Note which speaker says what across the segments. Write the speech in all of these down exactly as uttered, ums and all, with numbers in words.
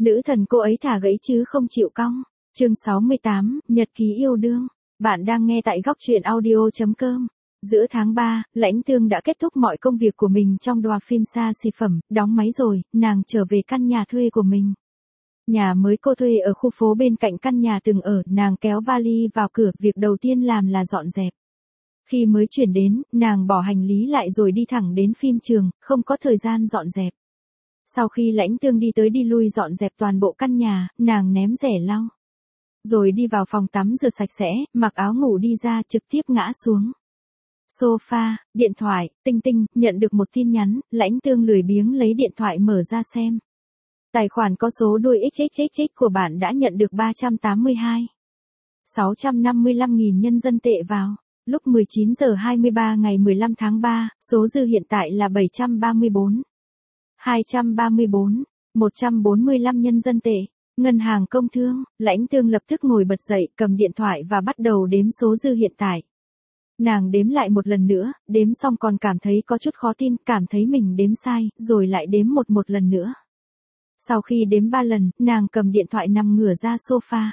Speaker 1: Nữ thần cô ấy thả gãy chứ không chịu cong. Chương sáu mươi tám, Nhật ký yêu đương. Bạn đang nghe tại góc truyện audio chấm com. Giữa tháng ba, Lãnh Tương đã kết thúc mọi công việc của mình trong đoàn phim xa xỉ phẩm, đóng máy rồi, nàng trở về căn nhà thuê của mình. Nhà mới cô thuê ở khu phố bên cạnh căn nhà từng ở, nàng kéo vali vào cửa, việc đầu tiên làm là dọn dẹp. Khi mới chuyển đến, nàng bỏ hành lý lại rồi đi thẳng đến phim trường, không có thời gian dọn dẹp. Sau khi Lãnh Tương đi tới đi lui dọn dẹp toàn bộ căn nhà, nàng ném rẻ lau. Rồi đi vào phòng tắm rửa sạch sẽ, mặc áo ngủ đi ra, trực tiếp ngã xuống sofa, điện thoại, tinh tinh, nhận được một tin nhắn, Lãnh Tương lười biếng lấy điện thoại mở ra xem. Tài khoản có số đuôi ích ích ích ích của bạn đã nhận được ba trăm tám mươi hai nghìn sáu trăm năm mươi lăm nghìn nhân dân tệ vào. Lúc mười chín giờ hai mươi ba ngày mười lăm tháng ba, số dư hiện tại là bảy trăm ba mươi bốn nghìn hai trăm ba mươi bốn nghìn một trăm bốn mươi lăm nhân dân tệ. Ngân hàng Công Thương, Lãnh Tương lập tức ngồi bật dậy, cầm điện thoại và bắt đầu đếm số dư hiện tại. Nàng đếm lại một lần nữa, đếm xong còn cảm thấy có chút khó tin, cảm thấy mình đếm sai, rồi lại đếm một một lần nữa. Sau khi đếm ba lần, nàng cầm điện thoại nằm ngửa ra sofa.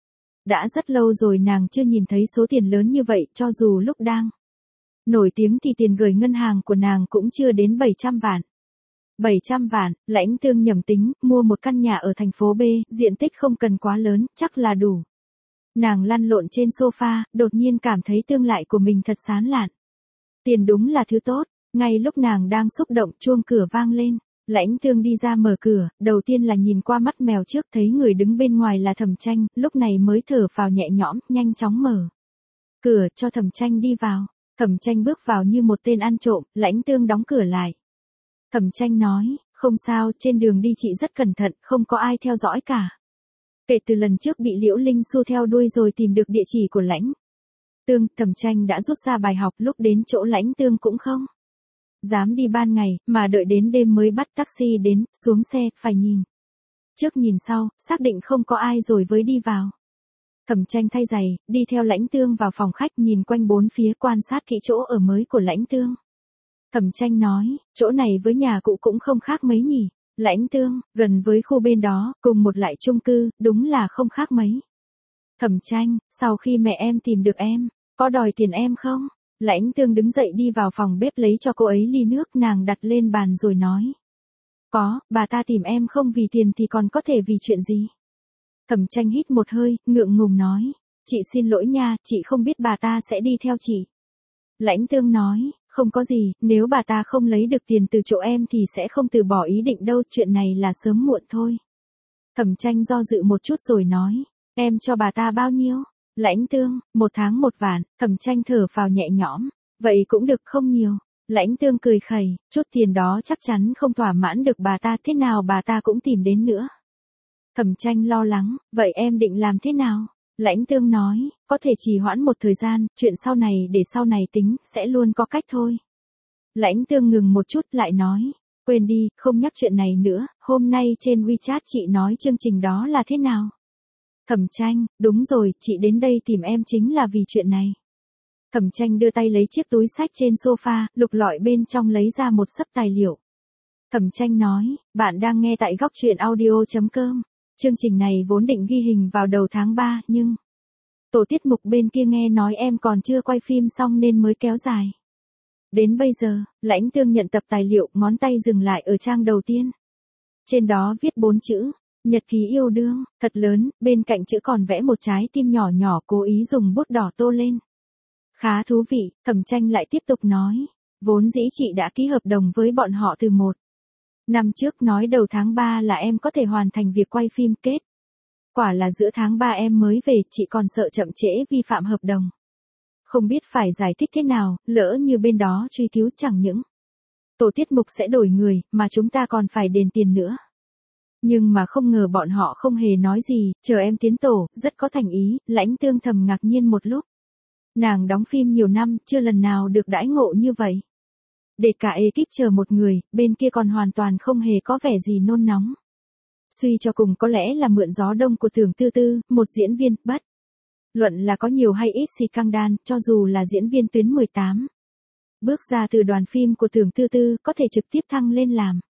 Speaker 1: Đã rất lâu rồi nàng chưa nhìn thấy số tiền lớn như vậy, cho dù lúc đang nổi tiếng thì tiền gửi ngân hàng của nàng cũng chưa đến bảy trăm vạn. bảy trăm vạn, Lãnh Tương nhẩm tính, mua một căn nhà ở thành phố B, diện tích không cần quá lớn, chắc là đủ. Nàng lăn lộn trên sofa, đột nhiên cảm thấy tương lai của mình thật sán lạn. Tiền đúng là thứ tốt, ngay lúc nàng đang xúc động, chuông cửa vang lên. Lãnh Tương đi ra mở cửa, đầu tiên là nhìn qua mắt mèo trước, thấy người đứng bên ngoài là Thẩm Tranh, lúc này mới thở phào nhẹ nhõm, nhanh chóng mở cửa cho Thẩm Tranh đi vào. Thẩm Tranh bước vào như một tên ăn trộm, Lãnh Tương đóng cửa lại. Thẩm Tranh nói, không sao, trên đường đi chị rất cẩn thận, không có ai theo dõi cả. Kể từ lần trước bị Liễu Linh Xu theo đuôi rồi tìm được địa chỉ của Lãnh Tương, Thẩm Tranh đã rút ra bài học, lúc đến chỗ Lãnh Tương cũng không dám đi ban ngày, mà đợi đến đêm mới bắt taxi đến, xuống xe, phải nhìn trước nhìn sau, xác định không có ai rồi mới đi vào. Thẩm Tranh thay giày, đi theo Lãnh Tương vào phòng khách, nhìn quanh bốn phía, quan sát kỹ chỗ ở mới của Lãnh Tương. Thẩm Tranh nói, chỗ này với nhà cũ cũng không khác mấy nhỉ. Lãnh Tương, gần với khu bên đó, cùng một lại chung cư, đúng là không khác mấy. Thẩm Tranh, sau khi mẹ em tìm được em, có đòi tiền em không? Lãnh Tương đứng dậy đi vào phòng bếp lấy cho cô ấy ly nước, nàng đặt lên bàn rồi nói. Có, bà ta tìm em không vì tiền thì còn có thể vì chuyện gì? Thẩm Tranh hít một hơi, ngượng ngùng nói. Chị xin lỗi nha, chị không biết bà ta sẽ đi theo chị. Lãnh Tương nói, không có gì, nếu bà ta không lấy được tiền từ chỗ em thì sẽ không từ bỏ ý định đâu, chuyện này là sớm muộn thôi. Thẩm Tranh do dự một chút rồi nói, em cho bà ta bao nhiêu? Lãnh Tương, một tháng một vạn. Thẩm Tranh thở phào nhẹ nhõm, vậy cũng được, không nhiều. Lãnh Tương cười khẩy, chút tiền đó chắc chắn không thỏa mãn được bà ta, thế nào bà ta cũng tìm đến nữa. Thẩm Tranh lo lắng, vậy em định làm thế nào? Lãnh Tương nói, có thể trì hoãn một thời gian, chuyện sau này để sau này tính, sẽ luôn có cách thôi. Lãnh Tương ngừng một chút lại nói, quên đi, không nhắc chuyện này nữa, hôm nay trên WeChat chị nói chương trình đó là thế nào? Thẩm Tranh, đúng rồi, chị đến đây tìm em chính là vì chuyện này. Thẩm Tranh đưa tay lấy chiếc túi xách trên sofa, lục lọi bên trong lấy ra một xấp tài liệu. Thẩm Tranh nói, bạn đang nghe tại góc truyện audio chấm com. Chương trình này vốn định ghi hình vào đầu tháng ba, nhưng tổ tiết mục bên kia nghe nói em còn chưa quay phim xong nên mới kéo dài. Đến bây giờ, Lãnh Tương nhận tập tài liệu, ngón tay dừng lại ở trang đầu tiên. Trên đó viết bốn chữ, Nhật ký yêu đương, thật lớn, bên cạnh chữ còn vẽ một trái tim nhỏ nhỏ, cố ý dùng bút đỏ tô lên. Khá thú vị. Thẩm Tranh lại tiếp tục nói, vốn dĩ chị đã ký hợp đồng với bọn họ từ một năm trước, nói đầu tháng ba là em có thể hoàn thành việc quay phim, kết quả là giữa tháng ba em mới về, chị còn sợ chậm trễ vi phạm hợp đồng. Không biết phải giải thích thế nào, lỡ như bên đó truy cứu, chẳng những tổ tiết mục sẽ đổi người, mà chúng ta còn phải đền tiền nữa. Nhưng mà không ngờ bọn họ không hề nói gì, chờ em tiến tổ, rất có thành ý. Lãnh Tương thầm ngạc nhiên một lúc. Nàng đóng phim nhiều năm, chưa lần nào được đãi ngộ như vậy. Để cả ekip chờ một người, bên kia còn hoàn toàn không hề có vẻ gì nôn nóng. Suy cho cùng có lẽ là mượn gió đông của Tưởng Tư Tư, một diễn viên, bất luận là có nhiều hay ít xì căng đan, cho dù là diễn viên tuyến mười tám. Bước ra từ đoàn phim của Tưởng Tư Tư, có thể trực tiếp thăng lên làm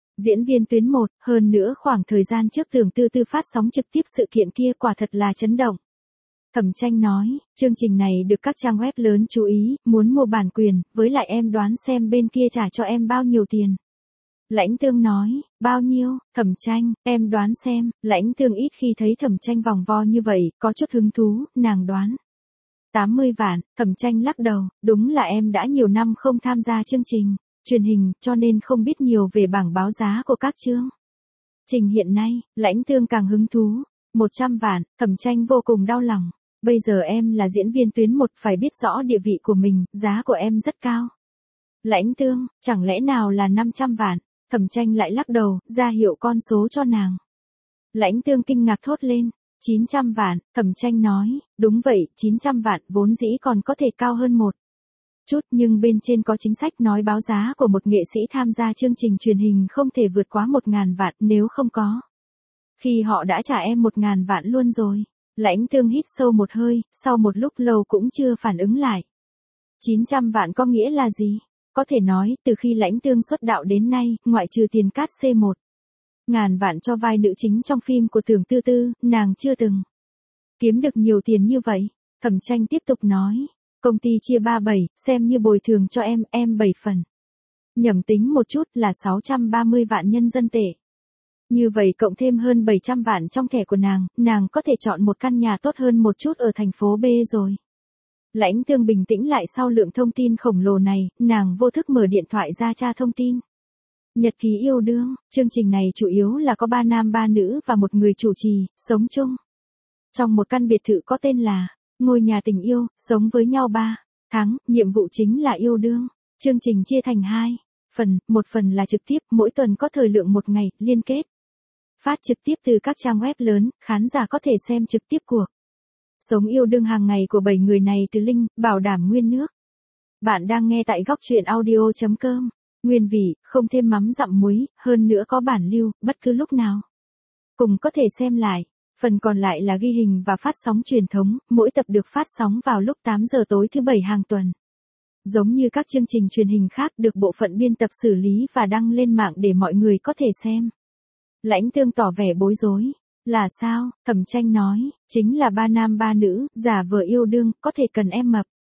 Speaker 1: Diễn viên tuyến một, hơn nữa khoảng thời gian trước Tưởng Tư Tư phát sóng trực tiếp sự kiện kia quả thật là chấn động. Thẩm Tranh nói, chương trình này được các trang web lớn chú ý, muốn mua bản quyền, với lại em đoán xem bên kia trả cho em bao nhiêu tiền. Lãnh Tương nói, bao nhiêu, Thẩm Tranh, em đoán xem, Lãnh Tương ít khi thấy Thẩm Tranh vòng vo như vậy, có chút hứng thú, nàng đoán. tám mươi vạn, Thẩm Tranh lắc đầu, đúng là em đã nhiều năm không tham gia chương trình truyền hình, cho nên không biết nhiều về bảng báo giá của các chương trình hiện nay. Lãnh Tương càng hứng thú, một trăm vạn, Thẩm Tranh vô cùng đau lòng. Bây giờ em là diễn viên tuyến một, phải biết rõ địa vị của mình, giá của em rất cao. Lãnh Tương, chẳng lẽ nào là năm trăm vạn, Thẩm Tranh lại lắc đầu, ra hiệu con số cho nàng. Lãnh Tương kinh ngạc thốt lên, chín trăm vạn, Thẩm Tranh nói, đúng vậy, chín trăm vạn, vốn dĩ còn có thể cao hơn một chút, nhưng bên trên có chính sách nói báo giá của một nghệ sĩ tham gia chương trình truyền hình không thể vượt quá một ngàn vạn, nếu không có. Khi họ đã trả em một ngàn vạn luôn rồi. Lãnh Tương hít sâu một hơi, sau một lúc lâu cũng chưa phản ứng lại. chín trăm vạn có nghĩa là gì? Có thể nói, từ khi Lãnh Tương xuất đạo đến nay, ngoại trừ tiền cát xê một ngàn vạn cho vai nữ chính trong phim của Tưởng Tư Tư, nàng chưa từng kiếm được nhiều tiền như vậy. Thẩm Tranh tiếp tục nói, công ty chia ba bảy, xem như bồi thường cho em, em bảy phần. Nhẩm tính một chút là sáu trăm ba mươi vạn nhân dân tệ. Như vậy cộng thêm hơn bảy trăm vạn trong thẻ của nàng, nàng có thể chọn một căn nhà tốt hơn một chút ở thành phố B rồi. Lãnh Tương bình tĩnh lại sau lượng thông tin khổng lồ này, nàng vô thức mở điện thoại ra tra thông tin. Nhật ký yêu đương, chương trình này chủ yếu là có ba nam ba nữ và một người chủ trì, sống chung trong một căn biệt thự có tên là Ngôi Nhà Tình Yêu, sống với nhau ba tháng, nhiệm vụ chính là yêu đương. Chương trình chia thành hai phần, một phần là trực tiếp, mỗi tuần có thời lượng một ngày, liên kết phát trực tiếp từ các trang web lớn, khán giả có thể xem trực tiếp cuộc sống yêu đương hàng ngày của bảy người này từ link, bảo đảm nguyên nước. Bạn đang nghe tại góc truyện audio chấm com. Nguyên vị, không thêm mắm dặm muối, hơn nữa có bản lưu, bất cứ lúc nào cùng có thể xem lại. Phần còn lại là ghi hình và phát sóng truyền thống, mỗi tập được phát sóng vào lúc tám giờ tối thứ bảy hàng tuần. Giống như các chương trình truyền hình khác được bộ phận biên tập xử lý và đăng lên mạng để mọi người có thể xem. Lãnh Tương tỏ vẻ bối rối. Là sao? Thẩm Tranh nói, chính là ba nam ba nữ, giả vờ yêu đương, có thể cần em mập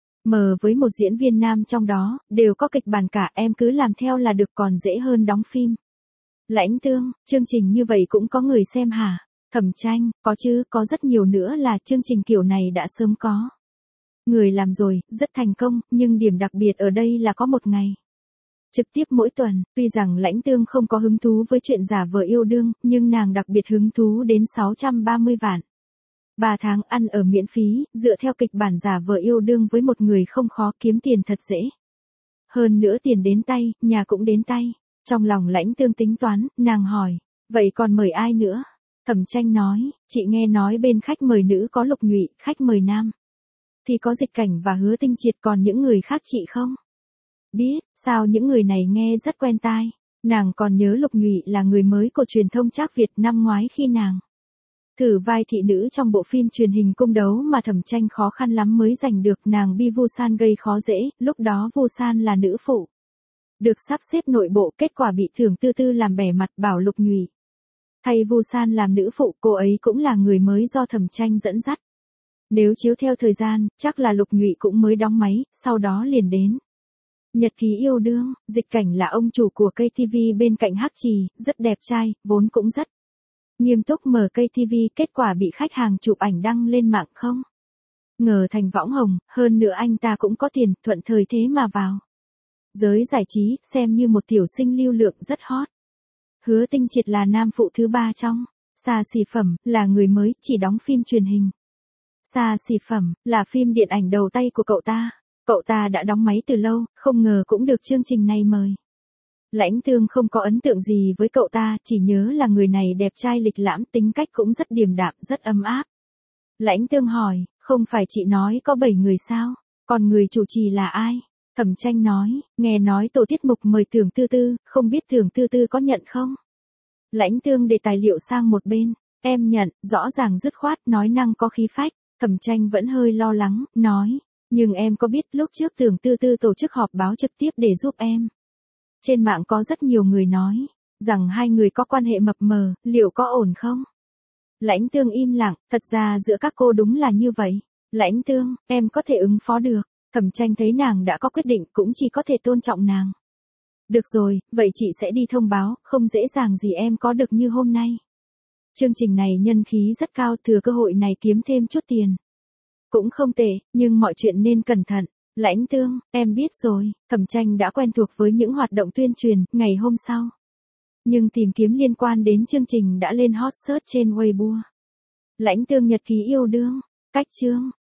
Speaker 1: mờ với một diễn viên nam trong đó, đều có kịch bản cả, em cứ làm theo là được, còn dễ hơn đóng phim. Lãnh Tương, chương trình như vậy cũng có người xem hả? Thẩm Tranh, có chứ, có rất nhiều nữa là chương trình kiểu này đã sớm có người làm rồi, rất thành công, nhưng điểm đặc biệt ở đây là có một ngày trực tiếp mỗi tuần. Tuy rằng Lãnh Tương không có hứng thú với chuyện giả vờ yêu đương, nhưng nàng đặc biệt hứng thú đến sáu trăm ba mươi vạn. ba tháng ăn ở miễn phí, dựa theo kịch bản giả vờ yêu đương với một người không khó, kiếm tiền thật dễ. Hơn nữa tiền đến tay, nhà cũng đến tay. Trong lòng Lãnh Tương tính toán, nàng hỏi, vậy còn mời ai nữa? Thẩm Tranh nói, chị nghe nói bên khách mời nữ có Lục Nhụy, khách mời nam thì có Dịch Cảnh và Hứa Tinh Triệt, còn những người khác chị không biết. Sao những người này nghe rất quen tai. Nàng còn nhớ Lục Nhụy là người mới của truyền thông Trác Việt năm ngoái khi nàng thử vai thị nữ trong bộ phim truyền hình Cung Đấu mà Thẩm Tranh khó khăn lắm mới giành được, nàng bi Vu San gây khó dễ, lúc đó Vu San là nữ phụ được sắp xếp nội bộ, kết quả bị Tưởng Tư Tư làm bẻ mặt, bảo Lục Nhụy thay Vu San làm nữ phụ, cô ấy cũng là người mới do Thẩm Tranh dẫn dắt. Nếu chiếu theo thời gian, chắc là Lục Nhụy cũng mới đóng máy, sau đó liền đến Nhật ký yêu đương. Dịch Cảnh là ông chủ của ca tê vê bên cạnh Hắc Trì, rất đẹp trai, vốn cũng rất nghiêm túc mở ca tê vê, kết quả bị khách hàng chụp ảnh đăng lên mạng không ngờ thành võng hồng, hơn nữa anh ta cũng có tiền, thuận thời thế mà vào giới giải trí, xem như một tiểu sinh lưu lượng rất hot. Hứa Tinh Triệt là nam phụ thứ ba trong Xa Xỉ Phẩm, là người mới, chỉ đóng phim truyền hình. Xa Xỉ Phẩm là phim điện ảnh đầu tay của cậu ta. Cậu ta đã đóng máy từ lâu, không ngờ cũng được chương trình này mời. Lãnh Tương không có ấn tượng gì với cậu ta, chỉ nhớ là người này đẹp trai lịch lãm, tính cách cũng rất điềm đạm, rất ấm áp. Lãnh Tương hỏi, không phải chị nói có bảy người sao? Còn người chủ trì là ai? Thẩm Tranh nói, nghe nói tổ tiết mục mời Tưởng Tư Tư, không biết Tưởng Tư Tư có nhận không? Lãnh Tương để tài liệu sang một bên, em nhận, rõ ràng dứt khoát, nói năng có khí phách. Thẩm Tranh vẫn hơi lo lắng, nói, nhưng em có biết lúc trước Tưởng Tư Tư tổ chức họp báo trực tiếp để giúp em. Trên mạng có rất nhiều người nói, rằng hai người có quan hệ mập mờ, liệu có ổn không? Lãnh Tương im lặng, thật ra giữa các cô đúng là như vậy. Lãnh Tương, em có thể ứng phó được. Thẩm Tranh thấy nàng đã có quyết định cũng chỉ có thể tôn trọng nàng. Được rồi, vậy chị sẽ đi thông báo, không dễ dàng gì em có được như hôm nay. Chương trình này nhân khí rất cao, thừa cơ hội này kiếm thêm chút tiền. Cũng không tệ, nhưng mọi chuyện nên cẩn thận. Lãnh Tương, em biết rồi. Thẩm Tranh đã quen thuộc với những hoạt động tuyên truyền, ngày hôm sau. Nhưng tìm kiếm liên quan đến chương trình đã lên hot search trên Weibo. Lãnh Tương nhật ký yêu đương, cách chương,